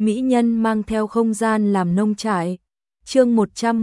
mỹ nhân mang theo không gian làm nông trại. Chương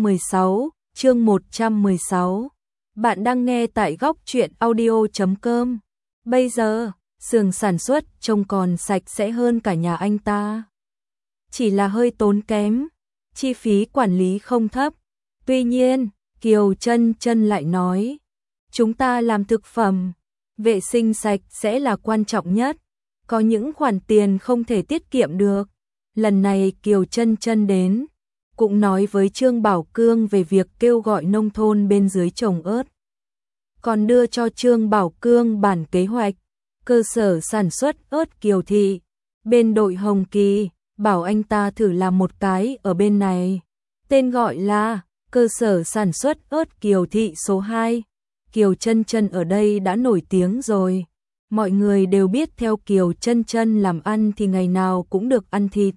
116. Bạn đang nghe tại góc truyện audio.com. Bây giờ, xưởng sản xuất trông còn sạch sẽ hơn cả nhà anh ta. Chỉ là hơi tốn kém, chi phí quản lý không thấp. Tuy nhiên, Kiều Chân Chân lại nói, chúng ta làm thực phẩm, vệ sinh sạch sẽ là quan trọng nhất. Có những khoản tiền không thể tiết kiệm được. Lần này Kiều Chân Chân đến, cũng nói với Trương Bảo Cương về việc kêu gọi nông thôn bên dưới trồng ớt. Còn đưa cho Trương Bảo Cương bản kế hoạch, cơ sở sản xuất ớt Kiều Thị. Bên đội Hồng Kỳ, bảo anh ta thử làm một cái ở bên này. Tên gọi là cơ sở sản xuất ớt Kiều Thị số 2. Kiều Chân Chân ở đây đã nổi tiếng rồi. Mọi người đều biết theo Kiều Chân Chân làm ăn thì ngày nào cũng được ăn thịt.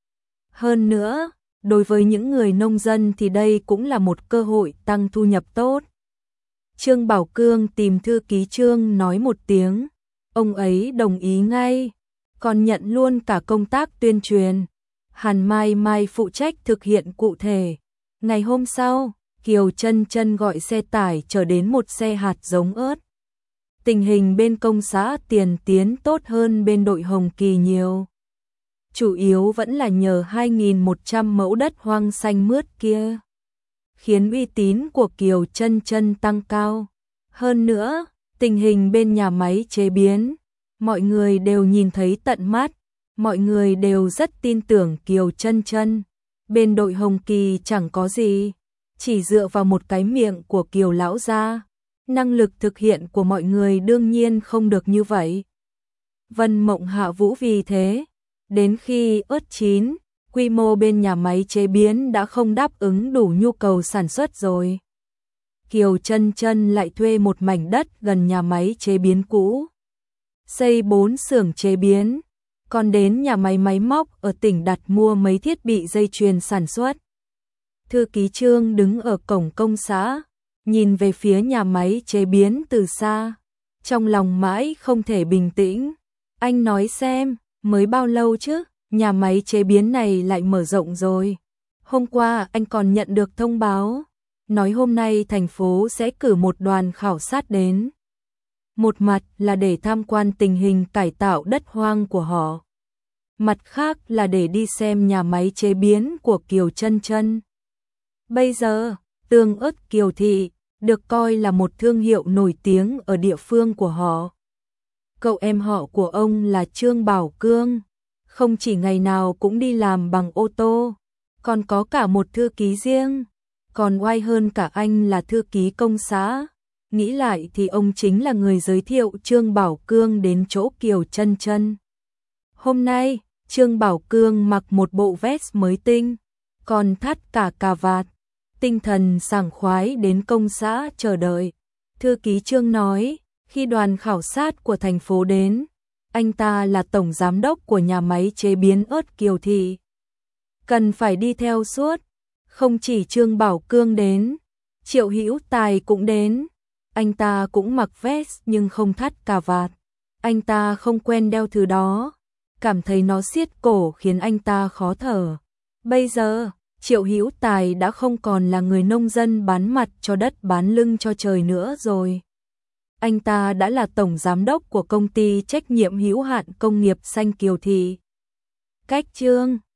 Hơn nữa, đối với những người nông dân thì đây cũng là một cơ hội tăng thu nhập tốt. Trương Bảo Cương tìm thư ký Trương nói một tiếng, ông ấy đồng ý ngay, còn nhận luôn cả công tác tuyên truyền. Hàn Mai Mai phụ trách thực hiện cụ thể. Ngày hôm sau, Kiều Chân Chân gọi xe tải chở đến một xe hạt giống ớt. Tình hình bên công xã Tiền Tiến tốt hơn bên đội Hồng Kỳ nhiều. Chủ yếu vẫn là nhờ 2.100 mẫu đất hoang xanh mướt kia, khiến uy tín của Kiều Chân Chân tăng cao. Hơn nữa, tình hình bên nhà máy chế biến, mọi người đều nhìn thấy tận mắt, mọi người đều rất tin tưởng Kiều Chân Chân. Bên đội Hồng Kỳ chẳng có gì, chỉ dựa vào một cái miệng của Kiều lão gia. Năng lực thực hiện của mọi người đương nhiên không được như vậy. Vân Mộng Hạ Vũ vì thế, đến khi ớt chín, quy mô bên nhà máy chế biến đã không đáp ứng đủ nhu cầu sản xuất rồi. Kiều Chân Chân lại thuê một mảnh đất gần nhà máy chế biến cũ, xây 4 xưởng chế biến, còn đến nhà máy máy móc ở tỉnh đặt mua mấy thiết bị dây chuyền sản xuất. Thư ký Trương đứng ở cổng công xã, nhìn về phía nhà máy chế biến từ xa, trong lòng mãi không thể bình tĩnh. Anh nói xem, mới bao lâu chứ, nhà máy chế biến này lại mở rộng rồi. Hôm qua anh còn nhận được thông báo, nói hôm nay thành phố sẽ cử một đoàn khảo sát đến. Một mặt là để tham quan tình hình cải tạo đất hoang của họ, mặt khác là để đi xem nhà máy chế biến của Kiều Chân Chân. Bây giờ, tương ớt Kiều Thị được coi là một thương hiệu nổi tiếng ở địa phương của họ. Cậu em họ của ông là Trương Bảo Cương, không chỉ ngày nào cũng đi làm bằng ô tô, còn có cả một thư ký riêng, còn oai hơn cả anh là thư ký công xã. Nghĩ lại thì ông chính là người giới thiệu Trương Bảo Cương đến chỗ Kiều Chân Chân. Hôm nay, Trương Bảo Cương mặc một bộ vest mới tinh, còn thắt cả cà vạt, tinh thần sảng khoái đến công xã chờ đợi. Thư ký Trương nói, khi đoàn khảo sát của thành phố đến, anh ta là tổng giám đốc của nhà máy chế biến ớt Kiều Thị, cần phải đi theo suốt. Không chỉ Trương Bảo Cương đến, Triệu Hữu Tài cũng đến. Anh ta cũng mặc vest nhưng không thắt cà vạt. Anh ta không quen đeo thứ đó, cảm thấy nó siết cổ khiến anh ta khó thở. Bây giờ, Triệu Hữu Tài đã không còn là người nông dân bán mặt cho đất bán lưng cho trời nữa rồi. Anh ta đã là tổng giám đốc của công ty trách nhiệm hữu hạn công nghiệp xanh Kiều Thị. Cách Trương